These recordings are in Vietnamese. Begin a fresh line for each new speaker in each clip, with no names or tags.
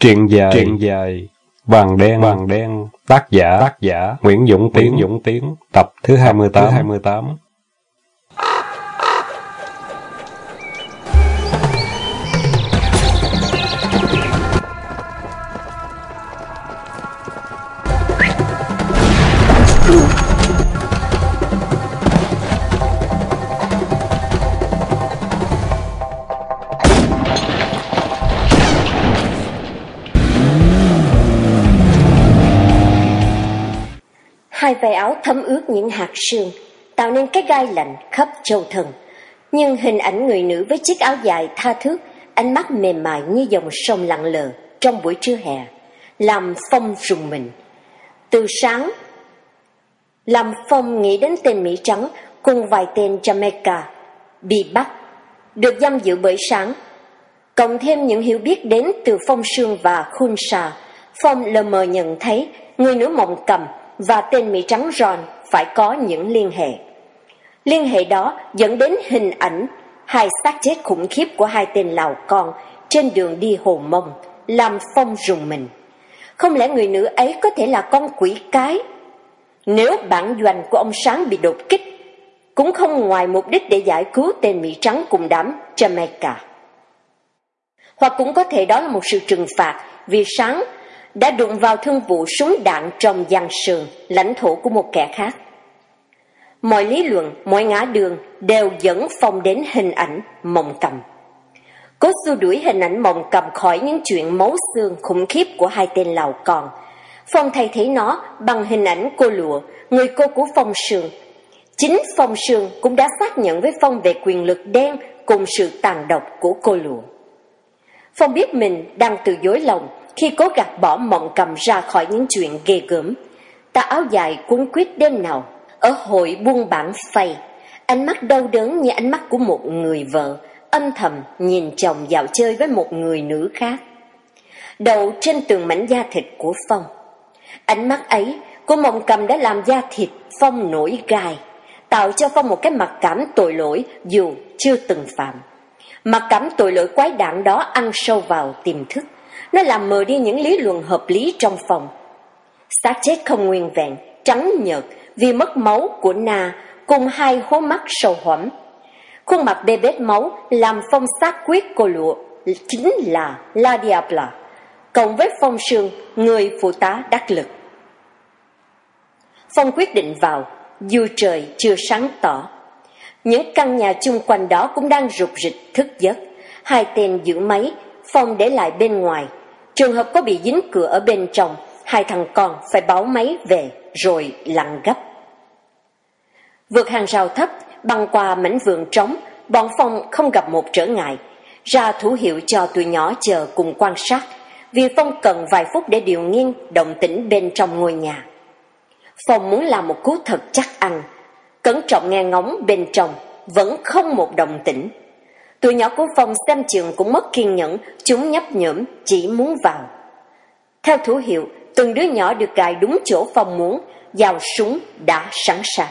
Truyện dài Vàng đen tác giả Nguyễn Dũng Tiến tập thứ 28.
Hai vai áo thấm ướt những hạt sương, tạo nên cái gai lạnh khắp châu thân. Nhưng hình ảnh người nữ với chiếc áo dài tha thướt, ánh mắt mềm mại như dòng sông lặng lờ trong buổi trưa hè, làm Phong rùng mình. Từ sáng, làm Phong nghĩ đến tên Mỹ Trắng cùng vài tên Jamaica bị bắt, được giam giữ bởi Sáng. Cộng thêm những hiểu biết đến từ Phong Sương và Khun Sa, Phong lờ mờ nhận thấy người nữ Mộng Cầm và tên Mỹ Trắng Ron phải có những liên hệ. Liên hệ đó dẫn đến hình ảnh hai xác chết khủng khiếp của hai tên Lào Con trên đường đi Hồ Mông, làm Phong rùng mình. Không lẽ người nữ ấy có thể là con quỷ cái? Nếu bản doanh của ông Sáng bị đột kích, cũng không ngoài mục đích để giải cứu tên Mỹ Trắng cùng đám Jamaica. Hoặc cũng có thể đó là một sự trừng phạt vì Sáng đã đụng vào thương vụ súng đạn trong giang sơn, lãnh thổ của một kẻ khác. Mọi lý luận, mọi ngã đường đều dẫn Phong đến hình ảnh Mộng Cầm. Cố xua đuổi hình ảnh Mộng Cầm khỏi những chuyện máu xương khủng khiếp của hai tên Lào Con, Phong thay thế nó bằng hình ảnh cô Lụa, người cô của Phong Sương. Chính Phong Sương cũng đã xác nhận với Phong về quyền lực đen cùng sự tàn độc của cô Lụa. Phong biết mình đang từ dối lòng khi cố gạt bỏ Mộng Cầm ra khỏi những chuyện ghê gớm. Tà áo dài cuốn quýt đêm nào ở hội buôn bán phay, ánh mắt đau đớn như ánh mắt của một người vợ âm thầm nhìn chồng dạo chơi với một người nữ khác. Đậu trên tường mảnh da thịt của Phong. Ánh mắt ấy của Mộng Cầm đã làm da thịt Phong nổi gai, tạo cho Phong một cái mặc cảm tội lỗi dù chưa từng phạm. Mặc cảm tội lỗi quái đản đó ăn sâu vào tiềm thức. Nó làm mờ đi những lý luận hợp lý trong Phong. Xác chết không nguyên vẹn, trắng nhợt vì mất máu của Na cùng hai hố mắt sâu hoắm. Khuôn mặt bê bết máu làm Phong xác quyết cô Lụa chính là La Diabla, cộng với Phong Sương, người phụ tá đắc lực. Phong quyết định vào, dù trời chưa sáng tỏ. Những căn nhà chung quanh đó cũng đang rục rịch thức giấc. Hai tên giữ máy, Phong để lại bên ngoài. Trường hợp có bị dính cửa ở bên trong, hai thằng con phải báo máy về rồi lặn gấp. Vượt hàng rào thấp, băng qua mảnh vườn trống, bọn Phong không gặp một trở ngại. Ra thủ hiệu cho tụi nhỏ chờ cùng quan sát, vì Phong cần vài phút để điều nghiên động tĩnh bên trong ngôi nhà. Phong muốn làm một cú thật chắc ăn, cẩn trọng nghe ngóng bên trong, vẫn không một động tĩnh. Tụi nhỏ của Phong xem chừng cũng mất kiên nhẫn, chúng nhấp nhổm chỉ muốn vào. Theo thủ hiệu, từng đứa nhỏ được cài đúng chỗ Phong muốn, dao súng đã sẵn sàng.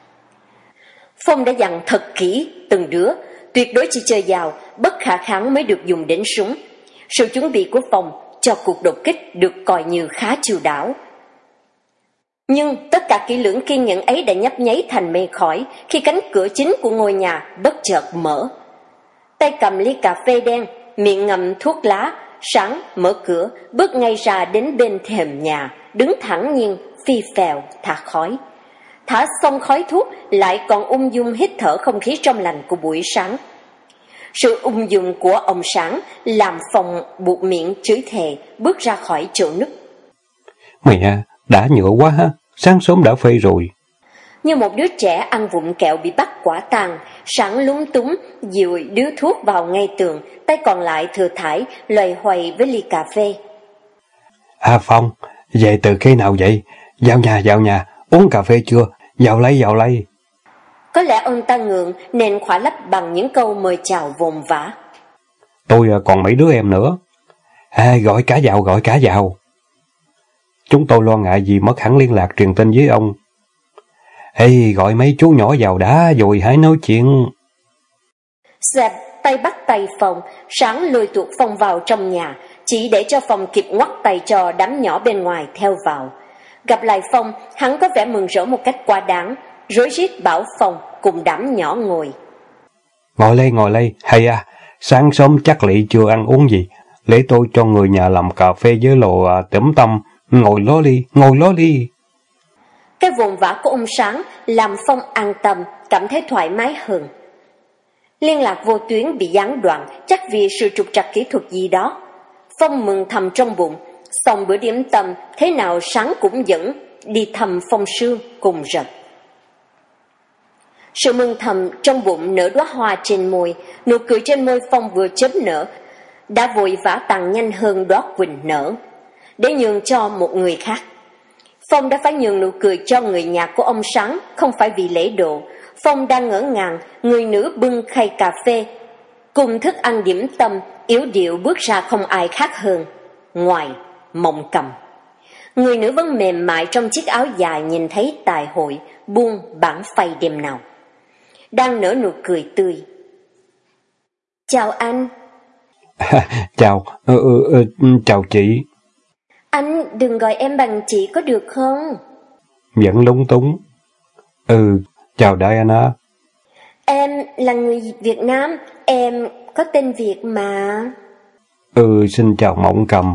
Phong đã dặn thật kỹ từng đứa, tuyệt đối chỉ chơi dao, bất khả kháng mới được dùng đến súng. Sự chuẩn bị của Phong cho cuộc đột kích được coi như khá chu đáo. Nhưng tất cả kỹ lưỡng kiên nhẫn ấy đã nhấp nháy thành mây khói khi cánh cửa chính của ngôi nhà bất chợt mở. Tay cầm ly cà phê đen, miệng ngậm thuốc lá, Sáng mở cửa, bước ngay ra đến bên thềm nhà, đứng thẳng nhiên, phi phèo, thả khói. Thả xong khói thuốc, lại còn ung dung hít thở không khí trong lành của buổi sáng. Sự ung dung của ông Sáng làm Phong buộc miệng chửi thề, bước ra khỏi chỗ núp.
Mày à, đã nhựa quá ha, sáng sớm đã phê rồi.
Như một đứa trẻ ăn vụng kẹo bị bắt quả tang, Sáng lúng túng dìu điếu thuốc vào ngay tường, tay còn lại thừa thãi loay hoay với ly cà phê.
À Phong, về từ khi nào vậy? Vào nhà, uống cà phê chưa? Vào lây.
Có lẽ ông ta ngượng nên khỏa lấp bằng những câu mời chào vồn vã.
Tôi còn mấy đứa em nữa. Gọi cả vào. Chúng tôi lo ngại vì mất hẳn liên lạc truyền tin với ông. Gọi mấy chú nhỏ vào đã rồi hãy nói chuyện.
Dẹp tay bắt tay Phong, Sáng lôi tuột Phong vào trong nhà, chỉ để cho Phong kịp ngoắt tay cho đám nhỏ bên ngoài theo vào. Gặp lại Phong, hắn có vẻ mừng rỡ một cách quá đáng, rối rít bảo Phong cùng đám nhỏ ngồi.
Ngồi đây, hay à, sáng sớm chắc Lị chưa ăn uống gì, để tôi cho người nhà làm cà phê với lò tẩm tâm, ngồi đó đi.
Cái vồn vã của ông Sáng làm Phong an tâm, cảm thấy thoải mái hơn. Liên lạc vô tuyến bị gián đoạn, chắc vì sự trục trặc kỹ thuật gì đó. Phong mừng thầm trong bụng, xong bữa điểm tâm, thế nào Sáng cũng dẫn đi thăm Phong Sương cùng Rật. Sự mừng thầm trong bụng nở đóa hoa trên môi, nụ cười trên môi Phong vừa chớp nở, đã vội vã tàn nhanh hơn đóa quỳnh nở, để nhường cho một người khác. Phong đã phải nhường nụ cười cho người nhà của ông Sáng, không phải vì lễ độ. Phong đang ngỡ ngàng, người nữ bưng khay cà phê cùng thức ăn điểm tâm, yếu điệu bước ra không ai khác hơn ngoài Mộng Cầm. Người nữ vẫn mềm mại trong chiếc áo dài, nhìn thấy tài hội buông bản phay đêm nào, đang nở nụ cười tươi. Chào anh.
Chào chị.
Anh đừng gọi em bằng chị có được không?
Vẫn lúng túng. Chào Diana.
Em là người Việt Nam, em có tên Việt mà.
Xin chào Mộng Cầm.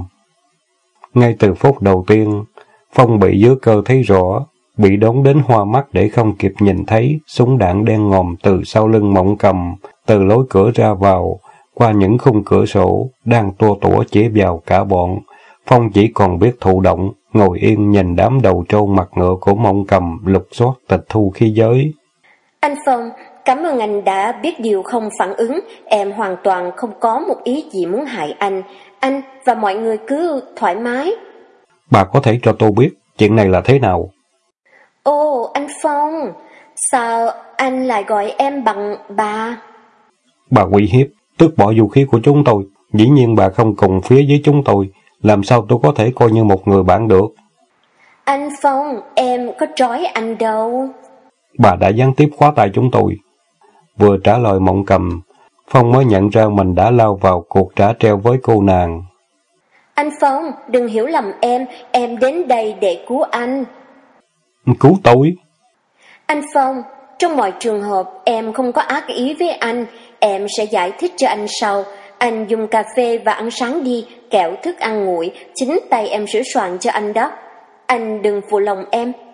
Ngay từ phút đầu tiên, Phong bị dưới cơ thấy rõ, bị đón đến hoa mắt để không kịp nhìn thấy súng đạn đen ngòm từ sau lưng Mộng Cầm, từ lối cửa ra vào, qua những khung cửa sổ, đang tua tủa chỉ vào cả bọn. Phong chỉ còn biết thụ động, ngồi yên nhìn đám đầu trâu mặt ngựa của Mộng Cầm lục soát tịch thu khí giới.
Anh Phong, cảm ơn anh đã biết điều không phản ứng, em hoàn toàn không có một ý gì muốn hại anh và mọi người cứ thoải mái.
Bà có thể cho tôi biết chuyện này là thế nào?
Ồ, anh Phong, sao anh lại gọi em bằng bà?
Bà uy hiếp, tước bỏ vũ khí của chúng tôi, dĩ nhiên bà không cùng phía với chúng tôi, làm sao tôi có thể coi như một người bạn được?
Anh Phong, em có trói anh đâu.
Bà đã gián tiếp khóa tay chúng tôi. Vừa trả lời Mộng Cầm, Phong mới nhận ra mình đã lao vào cuộc trả treo với cô nàng.
Anh Phong, đừng hiểu lầm em đến đây để cứu anh.
Cứu tôi?
Anh Phong, trong mọi trường hợp em không có ác ý với anh, em sẽ giải thích cho anh sau. Anh dùng cà phê và ăn sáng đi, kẹo thức ăn nguội, chính tay em sửa soạn cho anh đó. Anh đừng phụ lòng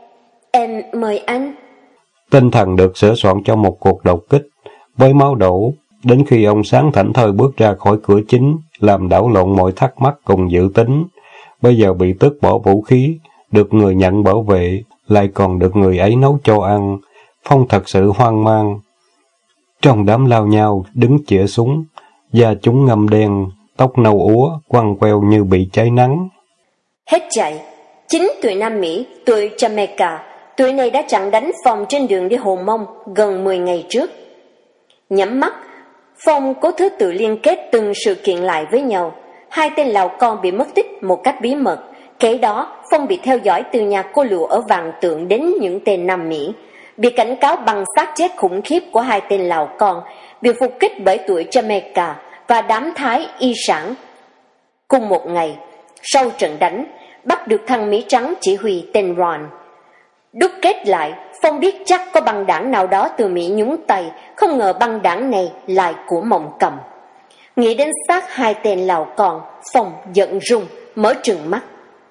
em mời anh.
Tinh thần được sửa soạn cho một cuộc đột kích, với máu đổ, đến khi ông Sáng thảnh thơi bước ra khỏi cửa chính, làm đảo lộn mọi thắc mắc cùng dự tính. Bây giờ bị tước bỏ vũ khí, được người nhận bảo vệ, lại còn được người ấy nấu cho ăn. Phong thật sự hoang mang. Trong đám lao nhau, đứng chĩa súng, da chúng ngâm đen, tóc nâu úa, quăng queo như bị cháy nắng.
Hết chạy, 9 tuổi Nam Mỹ, tuổi Jamaica, tuổi này đã chặn đánh Phong trên đường đi Hồ Mông gần 10 ngày trước. Nhắm mắt, Phong cố thứ tự liên kết từng sự kiện lại với nhau. 2 tên Lào Con bị mất tích một cách bí mật. Kể đó, Phong bị theo dõi từ nhà cô lụa ở Vàng Tượng đến những tên Nam Mỹ. Bị cảnh cáo bằng xác chết khủng khiếp của 2 tên Lào Con, bị phục kích bởi tuổi Jamaica và đám Thái y sản. Cùng một ngày, sau trận đánh, bắt được thằng Mỹ Trắng chỉ huy tên Ron. Đúc kết lại, Phong biết chắc có băng đảng nào đó từ Mỹ nhúng tay, không ngờ băng đảng này lại của Mộng Cầm. Nghĩ đến xác 2 tên Lào Con, Phong giận rung, mở trừng mắt.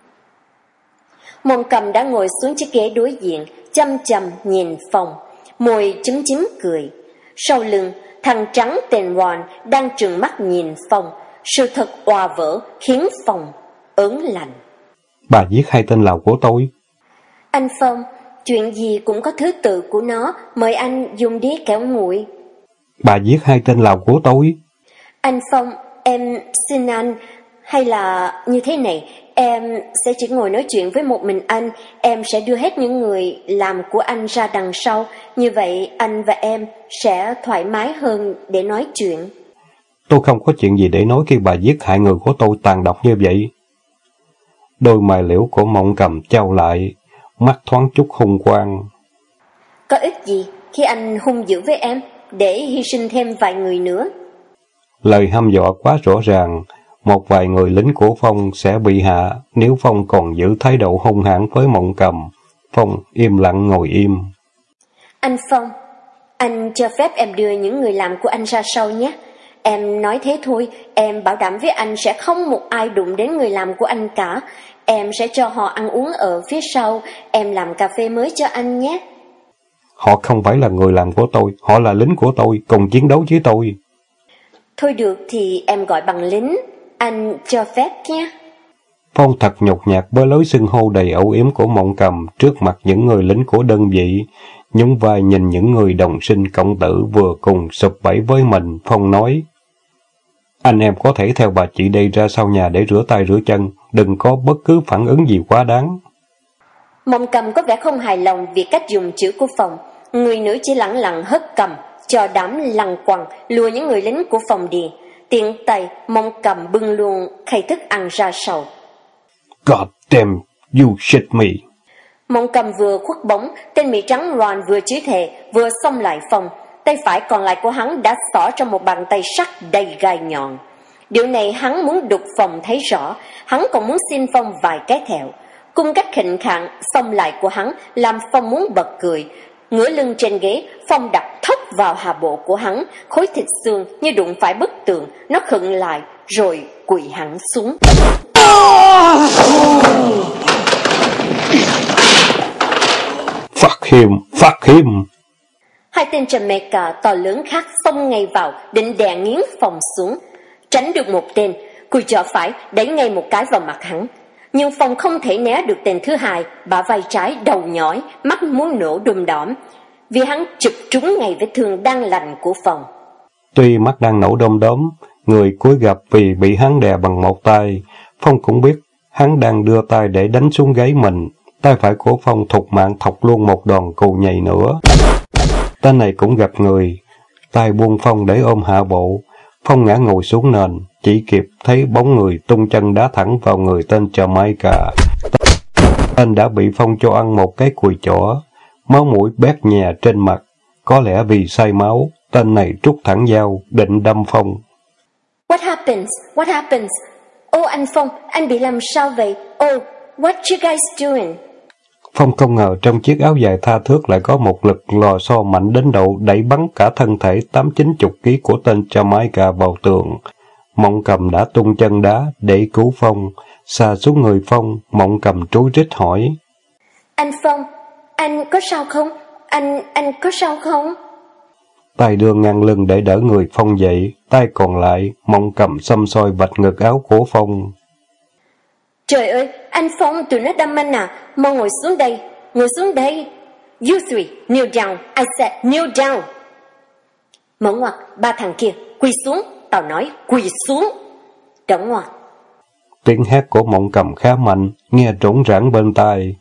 Mộng Cầm đã ngồi xuống chiếc ghế đối diện, chăm chăm nhìn Phong, môi chúm chím cười. Sau lưng, thằng trắng tên Ron đang trừng mắt nhìn Phong. Sự thật òa vỡ khiến Phong ớn lạnh.
Bà giết 2 tên Lào của tôi.
Anh Phong, chuyện gì cũng có thứ tự của nó, mời anh dùng đĩa kẹo nguội.
Bà giết 2 tên Lào của tôi.
Anh Phong, em xin anh, hay là như thế này, em sẽ chỉ ngồi nói chuyện với một mình anh, em sẽ đưa hết những người làm của anh ra đằng sau, như vậy anh và em sẽ thoải mái hơn để nói chuyện.
Tôi không có chuyện gì để nói khi bà giết hại người của tôi tàn độc như vậy. Đôi mày liễu của Mộng Cầm trao lại, mắt thoáng chút hung quang.
Có ích gì khi anh hung dữ với em, để hy sinh thêm vài người nữa?
Lời hăm dọa quá rõ ràng, một vài người lính của Phong sẽ bị hạ nếu Phong còn giữ thái độ hung hãn với Mộng Cầm. Phong im lặng ngồi im.
Anh Phong, anh cho phép em đưa những người làm của anh ra sau nhé. Em nói thế thôi, em bảo đảm với anh sẽ không một ai đụng đến người làm của anh cả. Em sẽ cho họ ăn uống ở phía sau, em làm cà phê mới cho anh nhé.
Họ không phải là người làm của tôi, họ là lính của tôi, cùng chiến đấu với tôi.
Thôi được thì em gọi bằng lính, anh cho phép nhé.
Phong thật nhột nhạt với lối xưng hô đầy âu yếm của Mộng Cầm trước mặt những người lính của đơn vị. Nhún vai nhìn những người đồng sinh cộng tử vừa cùng sụp bẫy với mình, Phong nói: Anh em có thể theo bà chị đây ra sau nhà để rửa tay rửa chân, đừng có bất cứ phản ứng gì quá đáng.
Mộng Cầm có vẻ không hài lòng vì cách dùng chữ của Phong. Người nữ chỉ lẳng lặng hất cầm, cho đám lăng quăng lùa những người lính của Phong đi. Tiện tay, Mộng Cầm bưng luôn khay thức ăn ra sau.
God damn, you shit me.
Mộng Cầm vừa khuất bóng, tên Mỹ trắng Ron vừa chửi thề, vừa xông lại Phong. Tay phải còn lại của hắn đã xỏ trong một bàn tay sắt đầy gai nhọn. Điều này hắn muốn đục Phong thấy rõ, hắn còn muốn xin Phong vài cái thẹo. Cung cách khệnh khạng xông lại của hắn làm Phong muốn bật cười. Ngửa lưng trên ghế, Phong đập thốc vào hạ bộ của hắn, khối thịt xương như đụng phải bức tường, nó khựng lại rồi quỳ hẳn xuống.
Fuck him.
Hai tên Jamaica to lớn khác xông ngay vào, định đè nghiến Phong xuống. Tránh được một tên, cùi chỏ phải đẩy ngay một cái vào mặt hắn. Nhưng Phong không thể né được tên thứ hai, bả vai trái đầu nhói, mắt muốn nổ đom đóm, vì hắn chụp trúng ngay vết thương đang lành của Phong.
Tuy mắt đang nổ đom đóm, người cúi gập vì bị hắn đè bằng một tay, Phong cũng biết hắn đang đưa tay để đánh xuống gáy mình. Tay phải của Phong thục mạng thọc luôn một đòn cù nhầy nữa. Tên này cũng gặp người, tay buông Phong để ôm hạ bộ. Phong ngã ngồi xuống nền, chỉ kịp thấy bóng người tung chân đá thẳng vào người tên Jamaica. Tên đã bị Phong cho ăn một cái cùi chỏ, máu mũi bét nhè trên mặt. Có lẽ vì say máu, tên này trút thẳng dao, định đâm Phong.
What happens? What happens? Ô anh Phong, anh bị làm sao vậy? Oh, what you guys doing?
Phong không ngờ trong chiếc áo dài tha thước lại có một lực lò xo mạnh đến độ đẩy bắn cả thân thể 80-90 kg của tên Jamaica vào tường. Mộng Cầm đã tung chân đá để cứu Phong. Xà xuống người Phong, Mộng Cầm trối rít hỏi:
Anh Phong, anh có sao không? Anh có sao không?
Tay đưa ngang lưng để đỡ người Phong dậy, tay còn lại, Mộng Cầm xăm soi vạch ngực áo của Phong.
Trời ơi, anh Phong, tụi nó đâm anh à, mau ngồi xuống đây, ngồi xuống đây. You three, kneel down, I said kneel down. Mở ngoặc, ba thằng kia, quỳ xuống, tao nói quỳ xuống. Đóng ngoặc.
Tiếng hét của Mộng Cầm khá mạnh, nghe trống rãng bên tai.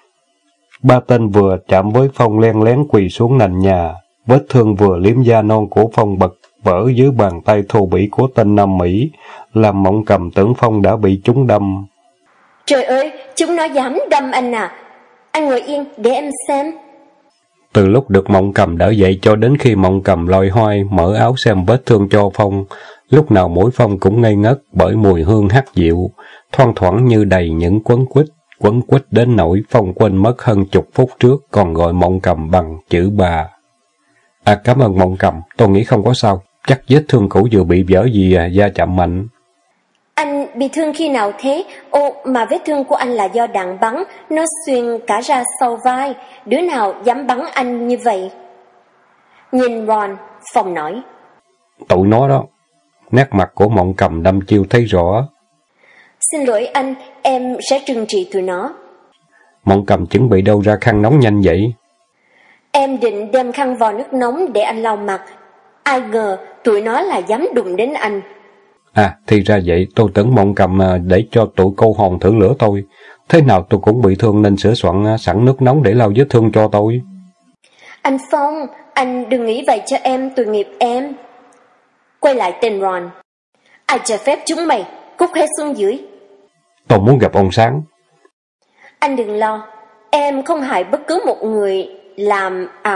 Ba tên vừa chạm với Phong len lén quỳ xuống nền nhà, vết thương vừa liếm da non của Phong bật vỡ dưới bàn tay thô bỉ của tên Nam Mỹ, làm Mộng Cầm tưởng Phong đã bị chúng đâm.
Trời ơi, chúng nó dám đâm anh à. Anh ngồi yên để em xem.
Từ lúc được Mộng Cầm đỡ dậy cho đến khi Mộng Cầm lôi hoai mở áo xem vết thương cho Phong, lúc nào mũi Phong cũng ngây ngất bởi mùi hương hắc dịu, thoang thoảng như đầy những quấn quýt đến nỗi Phong quên mất hơn chục phút trước còn gọi Mộng Cầm bằng chữ bà. Cảm ơn Mộng Cầm, tôi nghĩ không có sao, chắc vết thương cũ vừa bị vỡ gì da chạm mạnh.
Anh bị thương khi nào thế? Ô, mà vết thương của anh là do đạn bắn, nó xuyên cả ra sau vai, đứa nào dám bắn anh như vậy? Nhìn Ron, Phong nói:
Tụi nó đó. Nét mặt của Mộng Cầm đăm chiêu thấy rõ.
Xin lỗi anh, em sẽ trừng trị tụi nó.
Mộng Cầm chuẩn bị đâu ra khăn nóng nhanh vậy?
Em định đem khăn vò nước nóng để anh lau mặt. Ai ngờ tụi nó là dám đụng đến anh.
Thì ra vậy, tôi tưởng Mộng Cầm để cho tụi cô hồn thử lửa tôi. Thế nào tôi cũng bị thương nên sửa soạn sẵn nước nóng để lau vết thương cho tôi.
Anh Phong, anh đừng nghĩ vậy cho em, tội nghiệp em. Quay lại tên Ron. Ai cho phép chúng mày, cút hết xuống dưới.
Tôi muốn gặp ông Sáng.
Anh đừng lo, em không hại bất cứ một người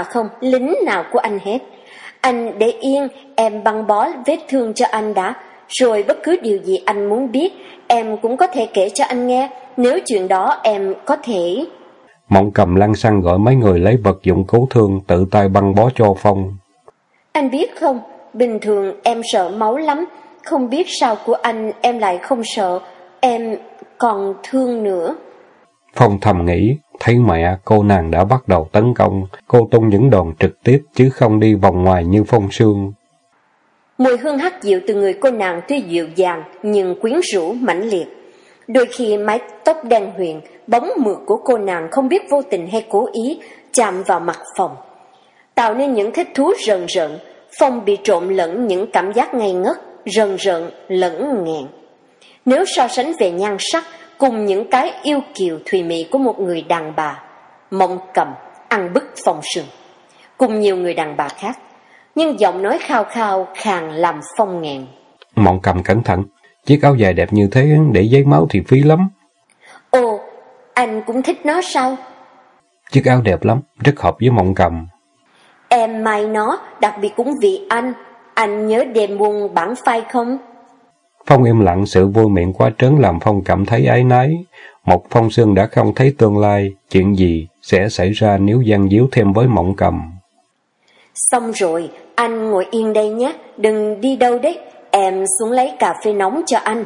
lính nào của anh hết. Anh để yên, em băng bó vết thương cho anh đã, Rồi bất cứ điều gì anh muốn biết, em cũng có thể kể cho anh nghe, nếu chuyện đó em có thể...
Mộng Cầm lăng xăng gọi mấy người lấy vật dụng cứu thương, tự tay băng bó cho Phong.
Anh biết không, bình thường em sợ máu lắm, không biết sao của anh em lại không sợ, em còn thương nữa.
Phong thầm nghĩ, thấy mẹ, cô nàng đã bắt đầu tấn công, cô tung những đòn trực tiếp chứ không đi vòng ngoài như Phong Sương.
Mùi hương hắc dịu từ người cô nàng tuy dịu dàng nhưng quyến rũ mãnh liệt. Đôi khi mái tóc đen huyền, bóng mượt của cô nàng không biết vô tình hay cố ý chạm vào mặt Phong, tạo nên những thích thú rờn rợn. Phong bị trộn lẫn những cảm giác ngây ngất, rờn rợn lẫn nghẹn. Nếu so sánh về nhan sắc cùng những cái yêu kiều thùy mị của một người đàn bà, Mộng Cầm ăn bức Phong Sương cùng nhiều người đàn bà khác, nhưng giọng nói khao khao khàn làm Phong nghẹn.
Mộng Cầm cẩn thận, chiếc áo dài đẹp như thế để giấy máu thì phí lắm.
Ồ, anh cũng thích nó sao?
Chiếc áo đẹp lắm, rất hợp với Mộng Cầm.
Em may nó, đặc biệt cũng vì anh nhớ đêm buông bản phai không?
Phong im lặng, sự vui miệng quá trớn làm Phong cảm thấy áy náy. Một Phong Sương đã không thấy tương lai, chuyện gì sẽ xảy ra nếu gian díu thêm với Mộng Cầm.
Xong rồi, anh ngồi yên đây nhé, đừng đi đâu đấy, em xuống lấy cà phê nóng cho anh.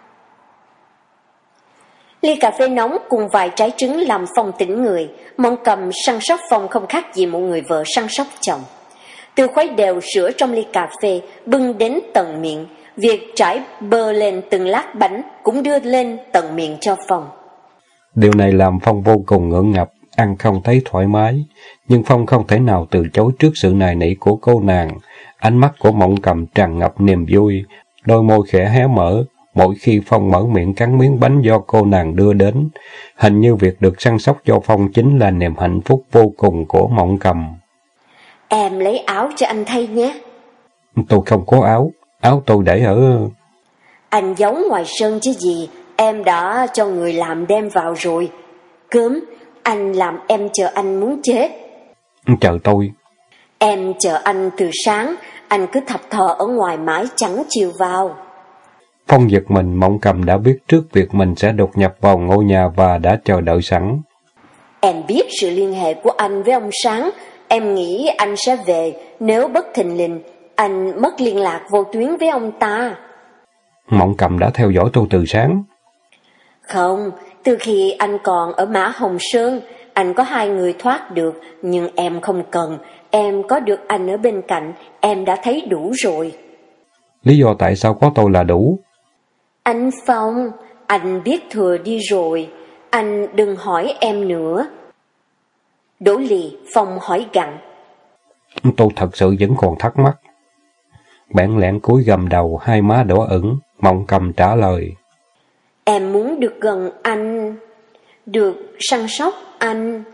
Ly cà phê nóng cùng vài trái trứng làm Phong tỉnh người. Mộng Cầm săn sóc Phong không khác gì một người vợ săn sóc chồng. Từ khuấy đều sữa trong ly cà phê bưng đến tận miệng, việc trải bơ lên từng lát bánh cũng đưa lên tận miệng cho Phong.
Điều này làm Phong vô cùng ngượng ngập, ăn không thấy thoải mái, nhưng Phong không thể nào từ chối trước sự nài nỉ của cô nàng. Ánh mắt của Mộng Cầm tràn ngập niềm vui, đôi môi khẽ hé mở. Mỗi khi Phong mở miệng cắn miếng bánh do cô nàng đưa đến, hình như việc được săn sóc cho Phong chính là niềm hạnh phúc vô cùng của Mộng Cầm.
Em lấy áo cho anh thay nhé.
Tôi không có áo, áo tôi để ở...
Anh giấu ngoài sân chứ gì, em đã cho người làm đem vào rồi. Cớm, anh làm em chờ anh muốn chết.
Chờ tôi.
Em chờ anh từ sáng, anh cứ thập thò ở ngoài mãi chẳng chịu vào.
Phong giật mình, Mộng Cầm đã biết trước việc mình sẽ đột nhập vào ngôi nhà và đã chờ đợi sẵn.
Em biết sự liên hệ của anh với ông Sáng, em nghĩ anh sẽ về, nếu bất thình lình, anh mất liên lạc vô tuyến với ông ta.
Mộng Cầm đã theo dõi tôi từ sáng.
Không, từ khi anh còn ở Mã Hồng Sơn, anh có 2 người thoát được, nhưng em không cần, em có được anh ở bên cạnh, em đã thấy đủ rồi.
Lý do tại sao có tôi là đủ?
Anh Phong, anh biết thừa đi rồi, anh đừng hỏi em nữa. Đỗ Lì, Phong hỏi gặng.
Tôi thật sự vẫn còn thắc mắc. Bản lẽn cúi gầm đầu, hai má đỏ ửng. Mộng Cầm trả lời.
Em muốn được gần anh, được săn sóc anh,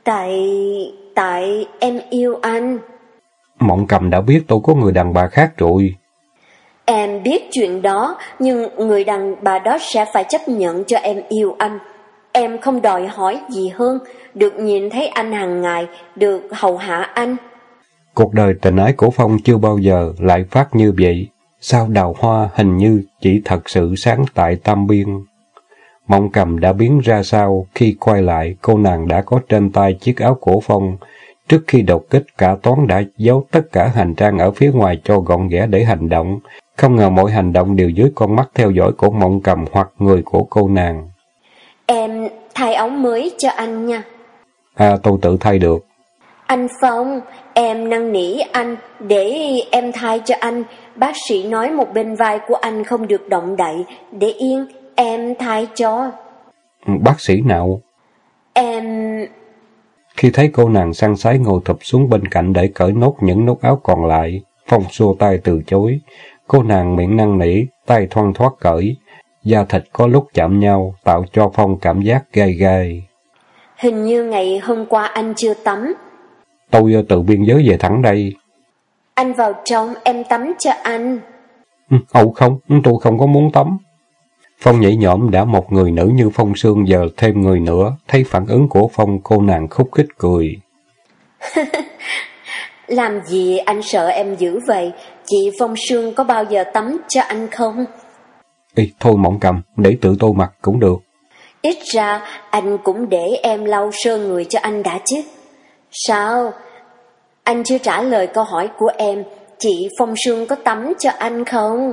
tại em yêu anh.
Mộng Cầm đã biết tôi có người đàn bà khác rồi.
Em biết chuyện đó, nhưng người đàn bà đó sẽ phải chấp nhận cho em yêu anh. Em không đòi hỏi gì hơn, được nhìn thấy anh hàng ngày, được hầu hạ anh.
Cuộc đời tình ái của Phong chưa bao giờ lại phát như vậy. Sao đào hoa hình như chỉ thật sự sáng tại Tam Biên. Mộng Cầm đã biến ra sao, khi quay lại cô nàng đã có trên tay chiếc áo của Phong. Trước khi đột kích, cả toán đã giấu tất cả hành trang ở phía ngoài cho gọn ghẽ để hành động. Không ngờ mọi hành động đều dưới con mắt theo dõi của Mộng Cầm hoặc người của cô nàng.
Em thay áo mới cho anh nha.
Tôi tự thay được.
Anh Phong, em năn nỉ anh để em thay cho anh. Bác sĩ nói một bên vai của anh không được động đậy, để yên, em thay cho.
Bác sĩ nào?
Em...
Khi thấy cô nàng săn sái ngồi thụp xuống bên cạnh để cởi nốt những nút áo còn lại, Phong xua tay từ chối. Cô nàng miệng năn nỉ, tay thoăn thoắt cởi. Da thịt có lúc chạm nhau, tạo cho Phong cảm giác gai gai.
Hình như ngày hôm qua anh chưa tắm.
Tôi từ biên giới về thẳng đây.
Anh vào trong, em tắm cho anh.
Không, tôi không có muốn tắm. Phong nhảy nhõm, đã một người nữ như Phong Sương giờ thêm người nữa. Thấy phản ứng của Phong, cô nàng khúc khích cười.
Làm gì anh sợ em dữ vậy? chị Phong Sương có bao giờ tắm cho anh không?
Ê, thôi Mộng Cầm, để tự tôi mặc cũng được.
Ít ra anh cũng để em lau sơ người cho anh đã chứ. Sao? Anh chưa trả lời câu hỏi của em, chị Phong Sương có tắm cho anh không?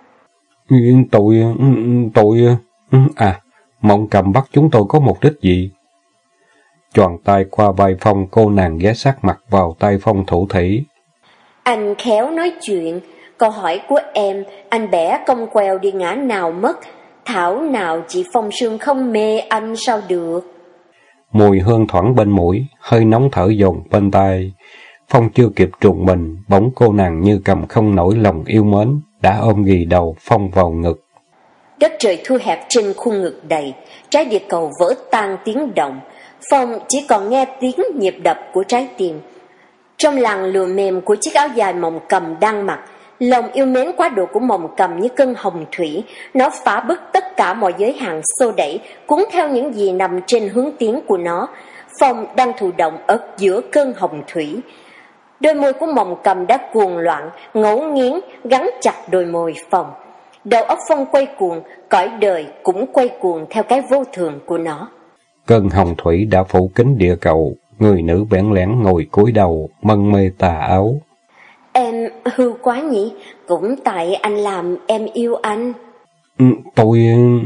Mộng Cầm bắt chúng tôi có mục đích gì? Choàng tay qua vai Phong, cô nàng ghé sát mặt vào tay Phong thủ thỉ.
Anh khéo nói chuyện, câu hỏi của em, anh bẻ cong queo đi ngã nào mất, thảo nào chị Phong Sương không mê anh sao được.
Mùi hương thoảng bên mũi, hơi nóng thở dồn bên tai. Phong chưa kịp trùng mình, bỗng cô nàng như cầm không nổi lòng yêu mến, đã ôm ghì đầu Phong vào ngực.
Đất trời thu hẹp trên khuôn ngực đầy, trái địa cầu vỡ tan tiếng động. Phong chỉ còn nghe tiếng nhịp đập của trái tim. Trong làn lụa mềm của chiếc áo dài Mộng Cầm đang mặc, lòng yêu mến quá độ của Mộng Cầm như cơn hồng thủy, nó phá bức tất cả mọi giới hạn xô đẩy, cuốn theo những gì nằm trên hướng tiến của nó. Phong đang thụ động ở giữa cơn hồng thủy. Đôi môi của Mộng Cầm đã cuồng loạn, ngấu nghiến, gắn chặt đôi môi Phong. Đầu óc Phong quay cuồng, cõi đời cũng quay cuồng theo cái vô thường của nó.
Cơn hồng thủy đã phủ kín địa cầu, người nữ bẽn lẽn ngồi cúi đầu, mân mê tà áo.
Em hư quá nhỉ, cũng tại anh làm em yêu anh.
Tôi...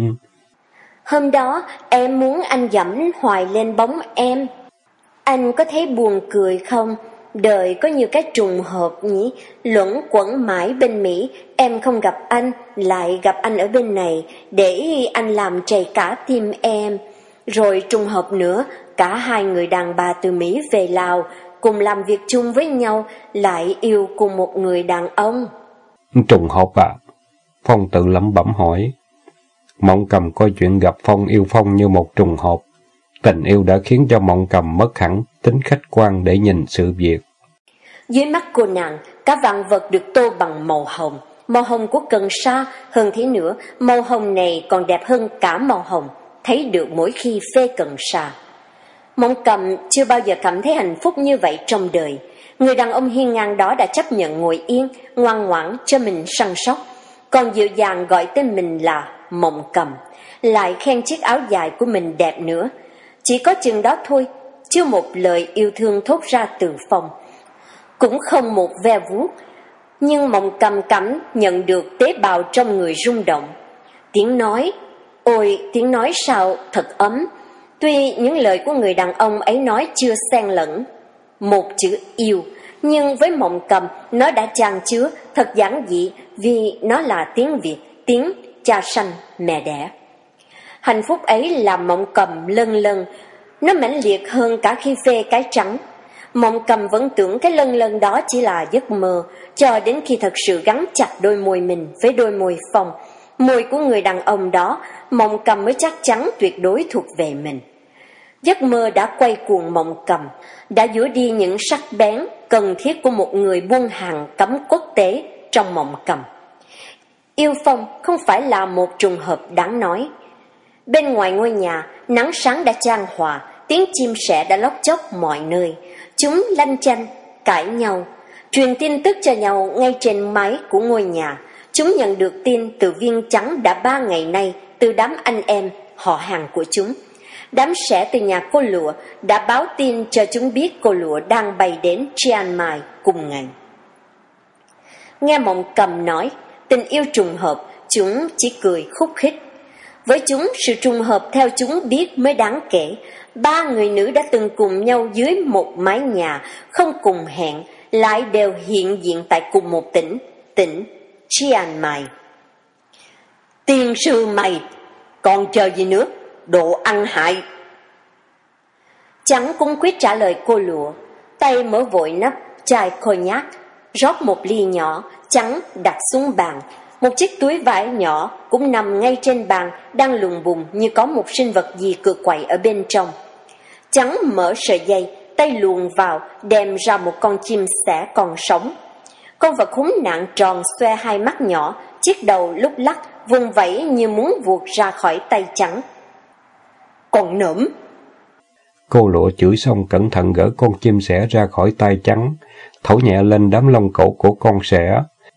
Hôm đó em muốn anh dẫm hoài lên bóng em. Anh có thấy buồn cười không? Đời có nhiều cái trùng hợp nhỉ, luẩn quẩn mãi bên Mỹ, em không gặp anh, lại gặp anh ở bên này, để anh làm trầy cả tim em. Rồi trùng hợp nữa, cả hai người đàn bà từ Mỹ về Lào, cùng làm việc chung với nhau, lại yêu cùng một người đàn ông.
Trùng hợp à? Phong tự lẩm bẩm hỏi. Mộng Cầm coi chuyện gặp Phong yêu Phong như một trùng hợp. Tình yêu đã khiến cho Mộng Cầm mất hẳn tính khách quan để nhìn sự việc.
Dưới mắt cô nàng, cả vạn vật được tô bằng màu hồng của cần sa, hơn thế nữa, màu hồng này còn đẹp hơn cả màu hồng, thấy được mỗi khi phê cần sa. Mộng Cầm chưa bao giờ cảm thấy hạnh phúc như vậy trong đời. Người đàn ông hiên ngang đó đã chấp nhận ngồi yên, ngoan ngoãn cho mình săn sóc, còn dịu dàng gọi tên mình là Mộng Cầm, lại khen chiếc áo dài của mình đẹp nữa. Chỉ có chừng đó thôi, chưa một lời yêu thương thốt ra từ Phong, cũng không một ve vuốt. Nhưng Mộng Cầm cảm nhận được tế bào trong người rung động. Tiếng nói, ôi tiếng nói sao thật ấm. Tuy những lời của người đàn ông ấy nói chưa xen lẫn một chữ yêu, nhưng với Mộng Cầm nó đã chan chứa thật giản dị, vì nó là tiếng Việt, tiếng cha sanh mẹ đẻ. Hạnh phúc ấy làm Mộng Cầm lân lân, nó mãnh liệt hơn cả khi phê cái trắng. Mộng Cầm vẫn tưởng cái lân lân đó chỉ là giấc mơ, cho đến khi thật sự gắn chặt đôi môi mình với đôi môi Phong, môi của người đàn ông đó, Mộng Cầm mới chắc chắn tuyệt đối thuộc về mình. Giấc mơ đã quay cuồng Mộng Cầm, đã dũa đi những sắc bén cần thiết của một người buôn hàng cấm quốc tế trong Mộng Cầm. Yêu Phong không phải là một trùng hợp đáng nói. Bên ngoài ngôi nhà, nắng sáng đã chan hòa, tiếng chim sẻ đã lóc chóc mọi nơi. Chúng lanh chanh, cãi nhau, truyền tin tức cho nhau ngay trên mái của ngôi nhà. Chúng nhận được tin từ viên trắng đã 3 ngày nay từ đám anh em, họ hàng của chúng. Đám sẻ từ nhà cô lụa đã báo tin cho chúng biết cô lụa đang bay đến Chiang Mai cùng ngày. Nghe Mộng Cầm nói, tình yêu trùng hợp, chúng chỉ cười khúc khích. Với chúng, sự trùng hợp theo chúng biết mới đáng kể. 3 người nữ đã từng cùng nhau dưới một mái nhà, không cùng hẹn, lại đều hiện diện tại cùng một tỉnh Chiang Mai. Tiên sư mày, còn chờ gì nữa, đồ ăn hại. Trắng cũng quyết trả lời cô lụa, tay mở vội nắp chai cognac, rót một ly nhỏ, Trắng đặt xuống bàn. Một chiếc túi vải nhỏ cũng nằm ngay trên bàn, đang lùng bùng như có một sinh vật gì cựa quậy ở bên trong. Trắng mở sợi dây, tay luồn vào, đem ra một con chim sẻ còn sống. Con vật khốn nạn tròn xoe hai mắt nhỏ, chiếc đầu lúc lắc, vùng vẫy như muốn vuột ra khỏi tay Trắng. Còn nỡm!
Cô lụa chửi xong cẩn thận gỡ con chim sẻ ra khỏi tay Trắng, thổi nhẹ lên đám lông cổ của con sẻ.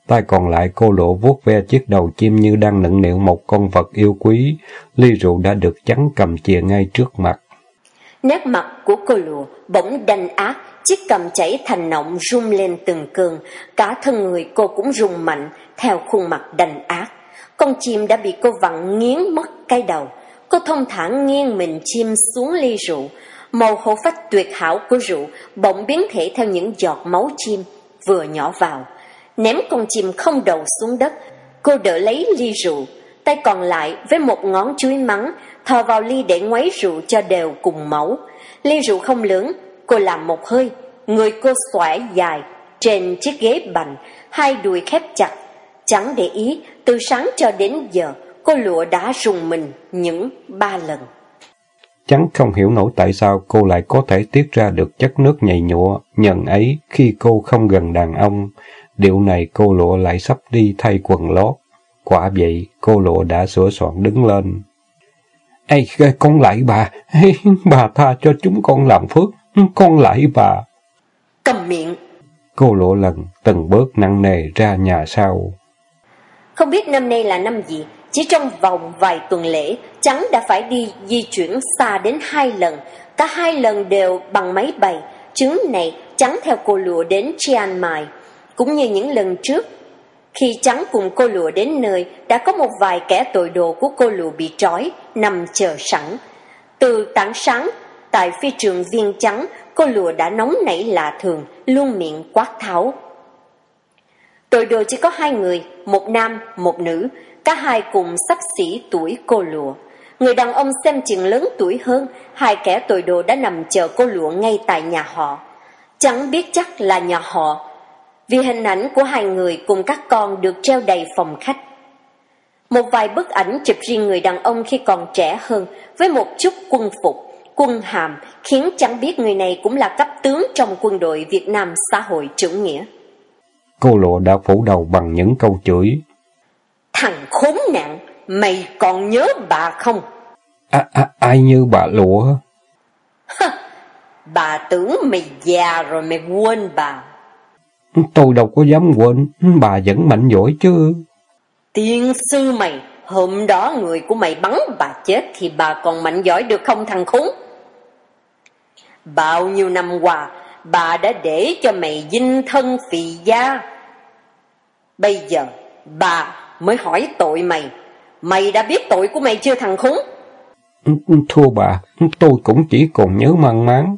Tay còn lại cô Lụa vuốt ve chiếc đầu chim như đang nựng nịu một con vật yêu quý. Ly rượu đã được Trắng cầm chìa ngay trước mặt.
Nét mặt của cô Lụa bỗng đanh ác, chiếc cầm chảy thành nọng rung lên từng cơn. Cả thân người cô cũng rung mạnh theo khuôn mặt đanh ác. Con chim đã bị cô vặn nghiến mất cái đầu. Cô thông thả nghiêng mình chim xuống ly rượu. Màu hổ phách tuyệt hảo của rượu bỗng biến thể theo những giọt máu chim vừa nhỏ vào. Ném con chim không đầu xuống đất, cô đỡ lấy ly rượu, tay còn lại với một ngón chuối mắng thò vào ly để ngoáy rượu cho đều cùng máu. Ly rượu không lớn, cô làm một hơi, người cô xoải dài trên chiếc ghế bành, hai đùi khép chặt. Chẳng để ý, từ sáng cho đến giờ, cô Lụa đã rùng mình những 3 lần.
Trắng không hiểu nổi tại sao cô lại có thể tiết ra được chất nước nhầy nhụa nhận ấy khi cô không gần đàn ông. Điều này cô Lụa lại sắp đi thay quần lót. Quả vậy, cô Lụa đã sửa soạn đứng lên. Ê, con lại bà, bà tha cho chúng con làm phước, con lại bà.
Cầm miệng.
Cô Lụa lần từng bước nặng nề ra nhà sau.
Không biết năm nay là năm gì, chỉ trong vòng vài tuần lễ, Trắng đã phải đi di chuyển xa đến 2 lần. Cả 2 lần đều bằng máy bay. Chuyến này, Trắng theo cô Lụa đến Chiang Mai. Cũng như những lần trước, khi Trắng cùng cô Lụa đến nơi, đã có một vài kẻ tội đồ của cô Lụa bị trói, nằm chờ sẵn. Từ tảng sáng, tại phi trường Viên Trắng, cô Lụa đã nóng nảy lạ thường, luôn miệng quát tháo. Tội đồ chỉ có 2 người, một nam, một nữ, cả hai cùng xấp xỉ tuổi cô Lụa. Người đàn ông xem chừng lớn tuổi hơn, hai kẻ tội đồ đã nằm chờ cô Lụa ngay tại nhà họ. Chẳng biết chắc là nhà họ, vì hình ảnh của hai người cùng các con được treo đầy phòng khách. Một vài bức ảnh chụp riêng người đàn ông khi còn trẻ hơn, với một chút quân phục, quân hàm, khiến chẳng biết người này cũng là cấp tướng trong quân đội Việt Nam xã hội chủ nghĩa.
Cô Lụa đã phủ đầu bằng những câu chửi.
Thằng khốn nạn, mày còn nhớ bà không?
Ai như bà Lụa?
Bà tưởng mày già rồi mày quên bà.
Tôi đâu có dám quên, bà vẫn mạnh giỏi chứ.
Tiên sư mày, hôm đó người của mày bắn bà chết thì bà còn mạnh giỏi được không thằng khốn? Bao nhiêu năm qua, bà đã để cho mày dinh thân phì gia. Bây giờ, bà mới hỏi tội mày. Mày đã biết tội của mày chưa thằng khốn?
Thưa bà, tôi cũng chỉ còn nhớ mang máng.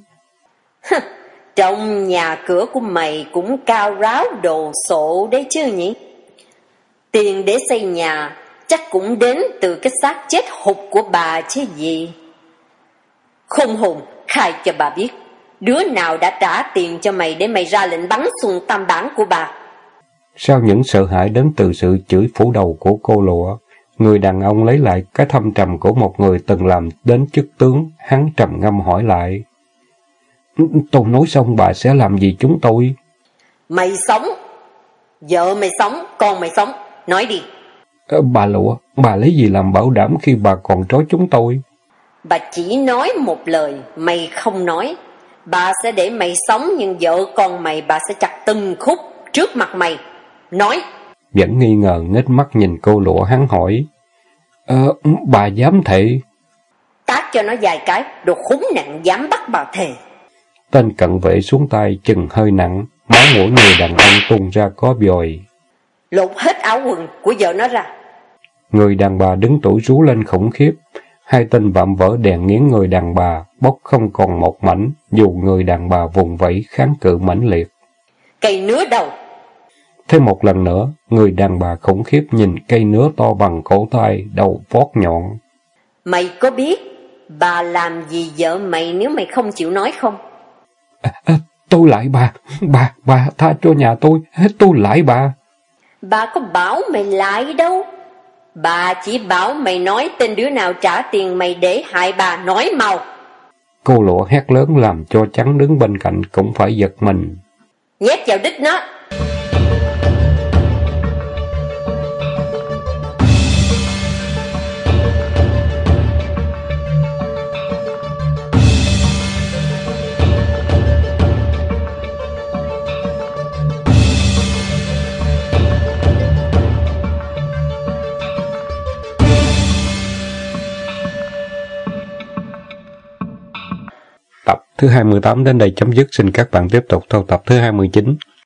Trong nhà cửa của mày cũng cao ráo đồ sộ đấy chứ nhỉ? Tiền để xây nhà chắc cũng đến từ cái xác chết hụt của bà chứ gì. Khôn hồn, khai cho bà biết, đứa nào đã trả tiền cho mày để mày ra lệnh bắn xuống tam bản của bà?
Sau những sợ hãi đến từ sự chửi phủ đầu của cô Lụa, người đàn ông lấy lại cái thâm trầm của một người từng làm đến chức tướng, hắn trầm ngâm hỏi lại. Tôi nói xong bà sẽ làm gì chúng tôi?
Mày sống, vợ mày sống, con mày sống, nói đi.
Bà Lụa, bà lấy gì làm bảo đảm khi bà còn trói chúng tôi?
Bà chỉ nói một lời, mày không nói. Bà sẽ để mày sống nhưng vợ con mày bà sẽ chặt từng khúc trước mặt mày. Nói.
Vẫn nghi ngờ nghếch mắt nhìn cô Lụa, hắn hỏi. Bà dám thề?
Tát cho nó vài cái, đồ khốn nạn dám bắt bà thề.
Tên cận vệ xuống tay chừng hơi nặng, máu mũi người đàn ông tuôn ra có vòi.
Lột hết áo quần của vợ nó ra.
Người đàn bà đứng tuổi rú lên khủng khiếp. Hai tên vạm vỡ đèn nghiến người đàn bà, bốc không còn một mảnh, dù người đàn bà vùng vẫy kháng cự mãnh liệt.
Cây nứa đầu.
Thêm một lần nữa, người đàn bà khủng khiếp nhìn cây nứa to bằng cổ tay, đầu vót nhọn.
Mày có biết bà làm gì vợ mày nếu mày không chịu nói không?
Tôi lại bà tha cho nhà tôi lại bà.
Bà có bảo mày lại đâu. Bà chỉ bảo mày nói tên đứa nào trả tiền mày để hại bà, nói mau.
Cô Lụa hét lớn làm cho Trắng đứng bên cạnh cũng phải giật mình.
Nhét vào đít nó.
Tập thứ 28 đến đây chấm dứt. Xin các bạn tiếp tục theo tập thứ 29.